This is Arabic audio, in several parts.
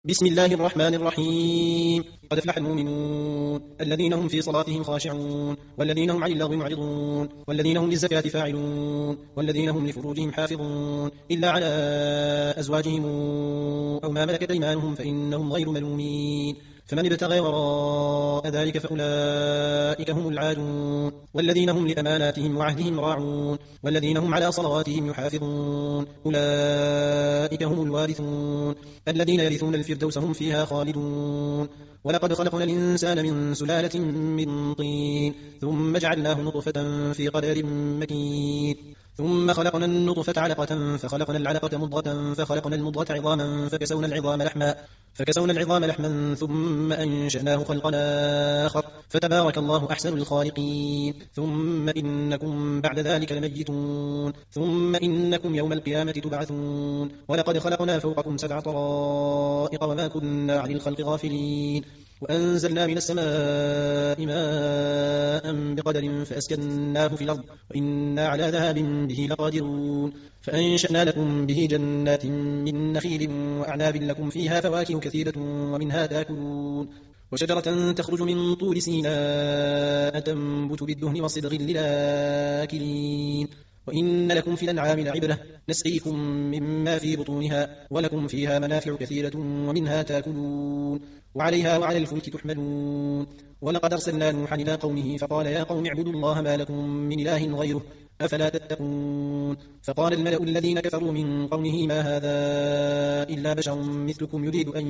بسم الله الرحمن الرحيم. قد أفلح المؤمنون الذين هم في صلاتهم خاشعون والذين هم عن اللغو معرضون والذين هم للزكاة فاعلون والذين هم لفروجهم حافظون إلا على أزواجهم أو ما ملكت أيمانهم فإنهم غير ملومين، فمن ابتغى وراء ذلك فأولئك هم العادون. والذين هم لأماناتهم وعهدهم راعون والذين هم على صلواتهم يحافظون أولئك هم الوارثون الذين يرثون الفردوس هم فيها خالدون. ولقد خلقنا الإنسان من سلالة من طين ثم جعلناه نطفة في قدر مكين ثم خلقنا النطفة علقة فخلقنا العلقة مضغة فخلقنا المضغة عظاما فكسونا العظام لحما ثم أنشأناه خلقا آخر فتبارك الله أحسن الخالقين. ثم إنكم بعد ذلك لميتون ثم إنكم يوم القيامة تبعثون. ولقد خلقنا فوقكم 7 طرائق وما كنا عن الخلق غافلين وأنزلنا من السماء ماء بقدر فأسكناه في الأرض وإنا على ذهاب به لقادرون. فأنشأنا لكم به جنات من نخيل وأعناب لكم فيها فواكه كثيرة ومنها تأكلون وشجرة تخرج من طور سيناء تنبت بالدهن وصبغ للآكلين. وإن لكم في الأنعام لعبرة نسقيكم مما في بطونها ولكم فيها منافع كثيرة ومنها تأكلون وعليها وعلى الفلك تحملون. ولقد أرسلنا نوحا إلى قومه فقال يا قوم اعبدوا الله ما لكم من إله غيره أفلا تتقون. فقال الملأ الذين كفروا من قومه ما هذا إلا بشر مثلكم يريد أن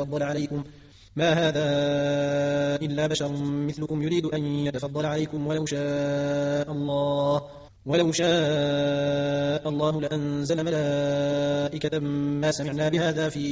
يتفضل عليكم ولو شاء الله لأنزل ملائكة ما سمعنا بهذا في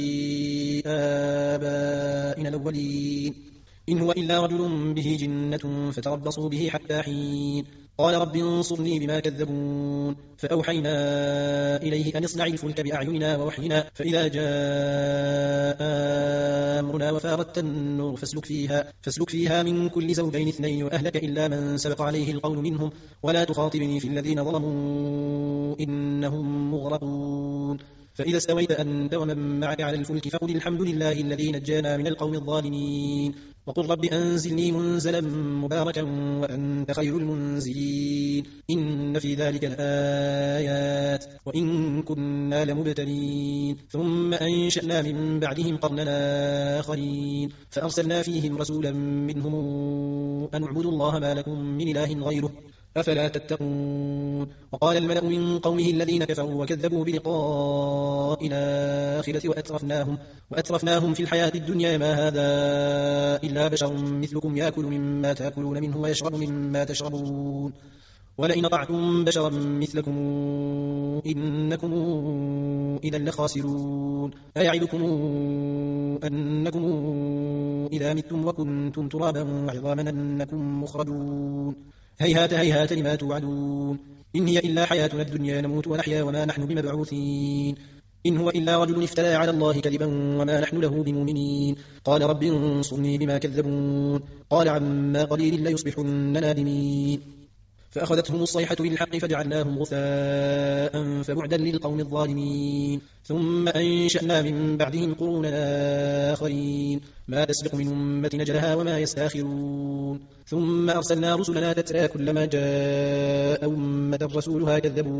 آبائنا الأولين إن هو إلا رجل به جنة فتربصوا به حتى حين. قال رب انصرني بما كذبون. فأوحينا إليه أن اصنع الفلك بأعيننا ووحينا فإذا جاء أمرنا وفارت النور فاسلك فيها من كل زوجين 2 وأهلك إلا من سبق عليه القول منهم ولا تخاطبني في الذين ظلموا إنهم مغرقون. فإذا استويت أنت ومن معك على الفلك فقل الحمد لله الذي نجانا من القوم الظالمين وقل رب أنزلني منزلا مباركا وأنت خير المنزلين. إن في ذلك الآيات وإن كنا لمبتلين. ثم أنشأنا من بعدهم قرننا آخرين فأرسلنا فيهم رسولا منهم أن اعبدوا الله ما لكم من إله غيره أفلا تتقون. وقال الملأ من قومه الذين كفروا وكذبوا بلقاء الآخرة وأترفناهم في الحياة الدنيا ما هذا إلا بشر مثلكم يأكل مما تأكلون منه ويشرب مما تشربون ولئن أطعتم بشرا مثلكم إنكم إذا لخاسرون. أيعدكم أنكم إذا متم وكنتم ترابا وعظاما أنكم مخرجون هيهات هيهات لما توعدون. إن هي إلا حياتنا الدنيا نموت ونحيا وما نحن بمبعوثين إن هو إلا رجل افترى على الله كذبا وما نحن له بمؤمنين. قال رب انصرني بما كذبون. قال عما قليل ليصبحن نادمين. فأخذتهم الصيحة بالحق فجعلناهم غثاء فبعدا للقوم الظالمين. ثم أنشأنا من بعدهم قرونا آخرين ما تسبق من أمة أجلها وما يستاخرون. ثم أرسلنا رسلنا تترى كلما جاء أمة رسولها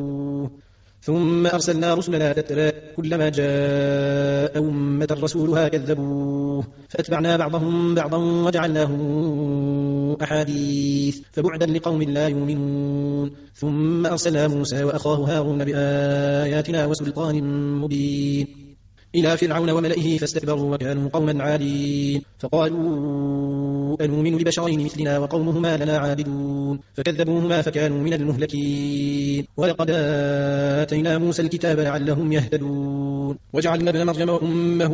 كذبوه فأتبعنا بعضهم بعضا وجعلناهم أحاديث فبعدا لقوم لا يؤمنون. ثم أرسلنا موسى وأخاه هارون بآياتنا وسلطان مبين إلى فرعون وملئه فاستكبروا وكانوا قوما عالين فقالوا أنؤمن لبشرين مثلنا وقومهما لنا عابدون فكذبوهما فكانوا من المهلكين. ولقد آتينا موسى الكتاب لعلهم يهتدون وجعلنا ابن مريم وأمه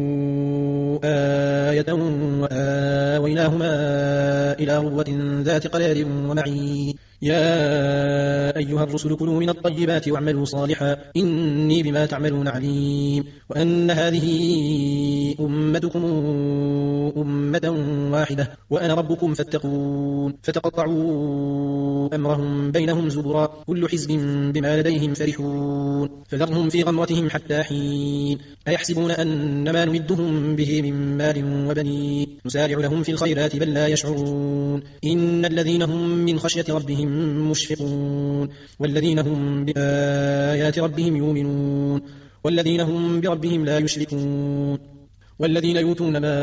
آية وآويناهما إلى ربوة ذات قرار ومعين. يا أيها الرسل كلوا من الطيبات واعملوا صالحا إني بما تعملون عليم. وأن هذه أمتكم أمة واحدة وأنا ربكم فاتقون فتقطعوا أمرهم بينهم زبرا كل حزب بما لديهم فرحون فذرهم في غمرتهم حتى حين أيحسبون أن ما نمدهم به من مال وبنين نسارع لهم في الخيرات بل لا يشعرون إن الذين هم من خشية ربهم مشفقون والذين هم بآيات ربهم يؤمنون والذين هم بربهم لا يشركون والذين يؤتون ما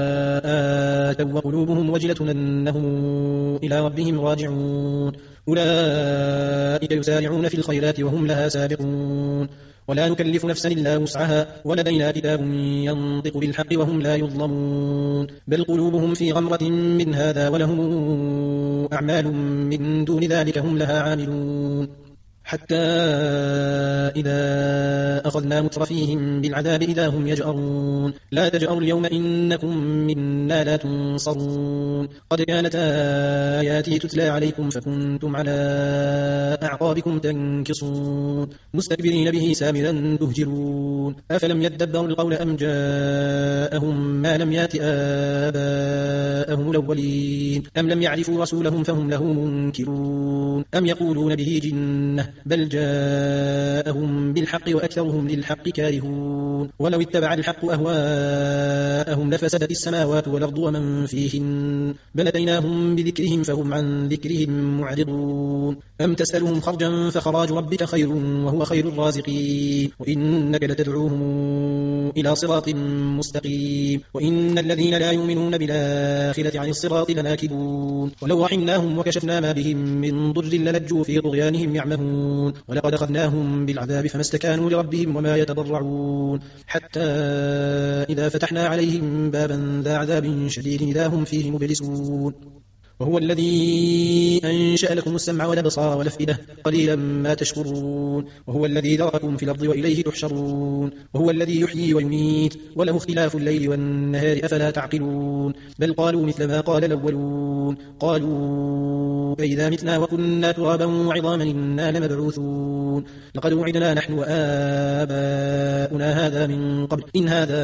آتوا وقلوبهم وجلة أنهم إلى ربهم راجعون أولئك يسارعون في الخيرات وهم لها سابقون ولا نكلف نفسا إلا وسعها ولدينا كتاب ينطق بالحق وهم لا يظلمون بل قلوبهم في غمرة من هذا ولهم أعمال من دون ذلك هم لها عاملون حتى إذا أخذنا مترفيهم بالعذاب إذا هم يجأرون لا تجأروا اليوم إنكم منا لا تنصرون قد كانت آياتي تتلى عليكم فكنتم على أعقابكم تنكصون مستكبرين به سامرا تهجرون أفلم يدبروا القول أم جاءهم ما لم يأت آباءهم الأولين أم لم يعرفوا رسولهم فهم له منكرون أم يقولون به جنة بل جاءهم بالحق وأكثرهم للحق كارهون ولو اتبع الحق أهواءهم لفسدت السماوات والأرض ومن فيهن بل أتيناهم بذكرهم فهم عن ذكرهم معرضون أم تسألهم خرجا فخراج ربك خير وهو خير الرازقين وإنك لتدعوهم إلى صراط مستقيم وإن الذين لا يؤمنون بالآخرة عن الصراط لناكبون ولو رحمناهم وكشفنا ما بهم من ضر للجوا في طغيانهم يعمهون ولقد أخذناهم بالعذاب فما استكانوا لربهم وما يتضرعون حتى إذا فتحنا عليهم بابا ذا عذاب شديد إذا هم فيه مبلسون وهو الذي أنشأ لكم السمع والأبصار والأفئدة قليلا ما تشكرون وهو الذي ذرأكم في الأرض وإليه تحشرون وهو الذي يحيي ويميت وله اختلاف الليل والنهار أفلا تعقلون بل قالوا مثل ما قال الأولون قالوا أئذا متنا وكنا ترابا وعظاما إنا لمبعوثون لقد وعدنا نحن وآباؤنا هذا من قبل إن هذا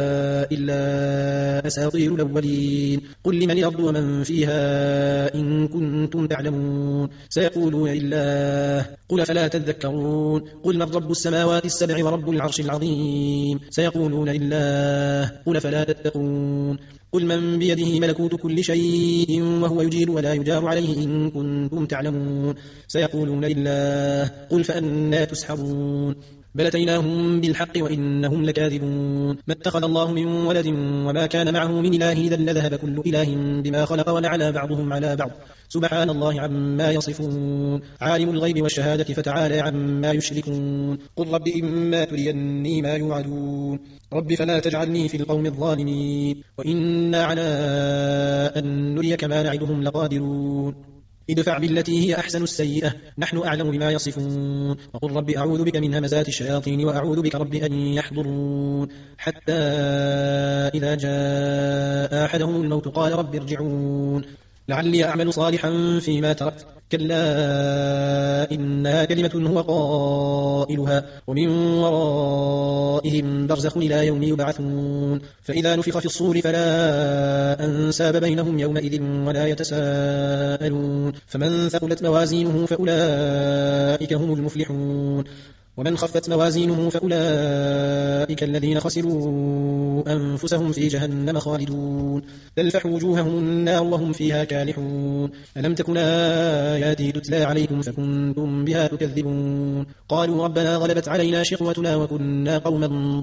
إلا أساطير الأولين قل لمن الأرض ومن فيها إن كنتم تعلمون سيقولون لله قل فلا تذكرون قل من رب السماوات السبع ورب العرش العظيم سيقولون لله قل فلا تتقون قل من بيده ملكوت كل شيء وهو يجير ولا يجار عليه إن كنتم تعلمون سيقولون لله قل فأنى تسحرون بل أتيناهم بالحق وإنهم لكاذبون ما اتخذ الله من ولد وما كان معه من إله إذا لذهب كل إله بما خلق ولعلى بعضهم على بعض سبحان الله عما يصفون عالم الغيب والشهادة فتعالى عما يشركون قل رب إما تريني ما يوعدون رب فلا تجعلني في القوم الظالمين وإنا على أن نريك ما نعدهم لقادرون ادفع بالتي هي أحسن السيئة نحن أعلم بما يصفون وقل رب أعوذ بك من همزات الشياطين وأعوذ بك رب أن يحضرون حتى إذا جاء أحدهم الموت قال رب ارجعون لعلي أعمل صالحا فيما تركت كلا إنها كلمة هو قائلها ومن ورائهم برزخ إلى يوم يبعثون فإذا نفخ في الصور فلا أنساب بينهم يومئذ ولا يتساءلون فمن ثقلت موازينه فأولئك هم المفلحون ومن خفت موازينه فأولئك الذين خسروا أنفسهم في جهنم خالدون تلفح وجوههم النار وهم فيها كالحون ألم تكن آياتي تتلى عليكم فكنتم بها تكذبون قالوا ربنا غلبت علينا شقوتنا وكنا قوما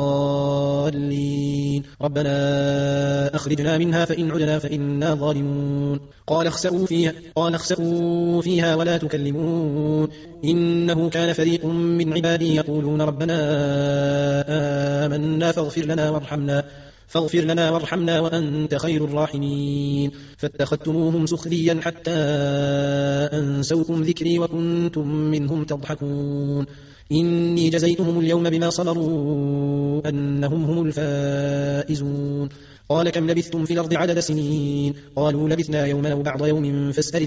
ضالين ربنا أخرجنا منها فإن عدنا فإنا ظالمون قال اخسئوا فيها ولا تكلمون إنه كان فريق من عبادي يقولون ربنا آمنا فاغفر لنا وارحمنا وأنت خير الراحمين فاتخذتموهم سخريا حتى أنسوكم ذكري وكنتم منهم تضحكون إني جزيتهم اليوم بما صبروا أنهم هم الفائزون قال كم لبثتم في الأرض عدد سنين قالوا لبثنا يوما أو بعض يوم فاسأل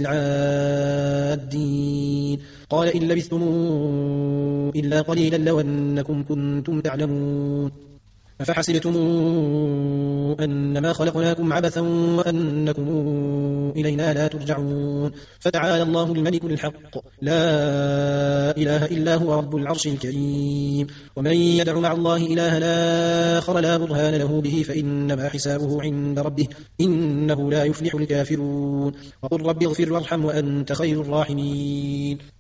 العادين قال إن لبثتم إلا قليلا لو أنكم كنتم تعلمون أفحسبتم أنما خلقناكم عبثا وأنكم إلينا لا ترجعون فتعالى الله الملك الحق لا إله إلا هو رب العرش الكريم ومن يدع مع الله إلها آخر لا برهان له به فإنما حسابه عند ربه إنه لا يفلح الكافرون وقل رب اغفر وارحم وأنت خير الراحمين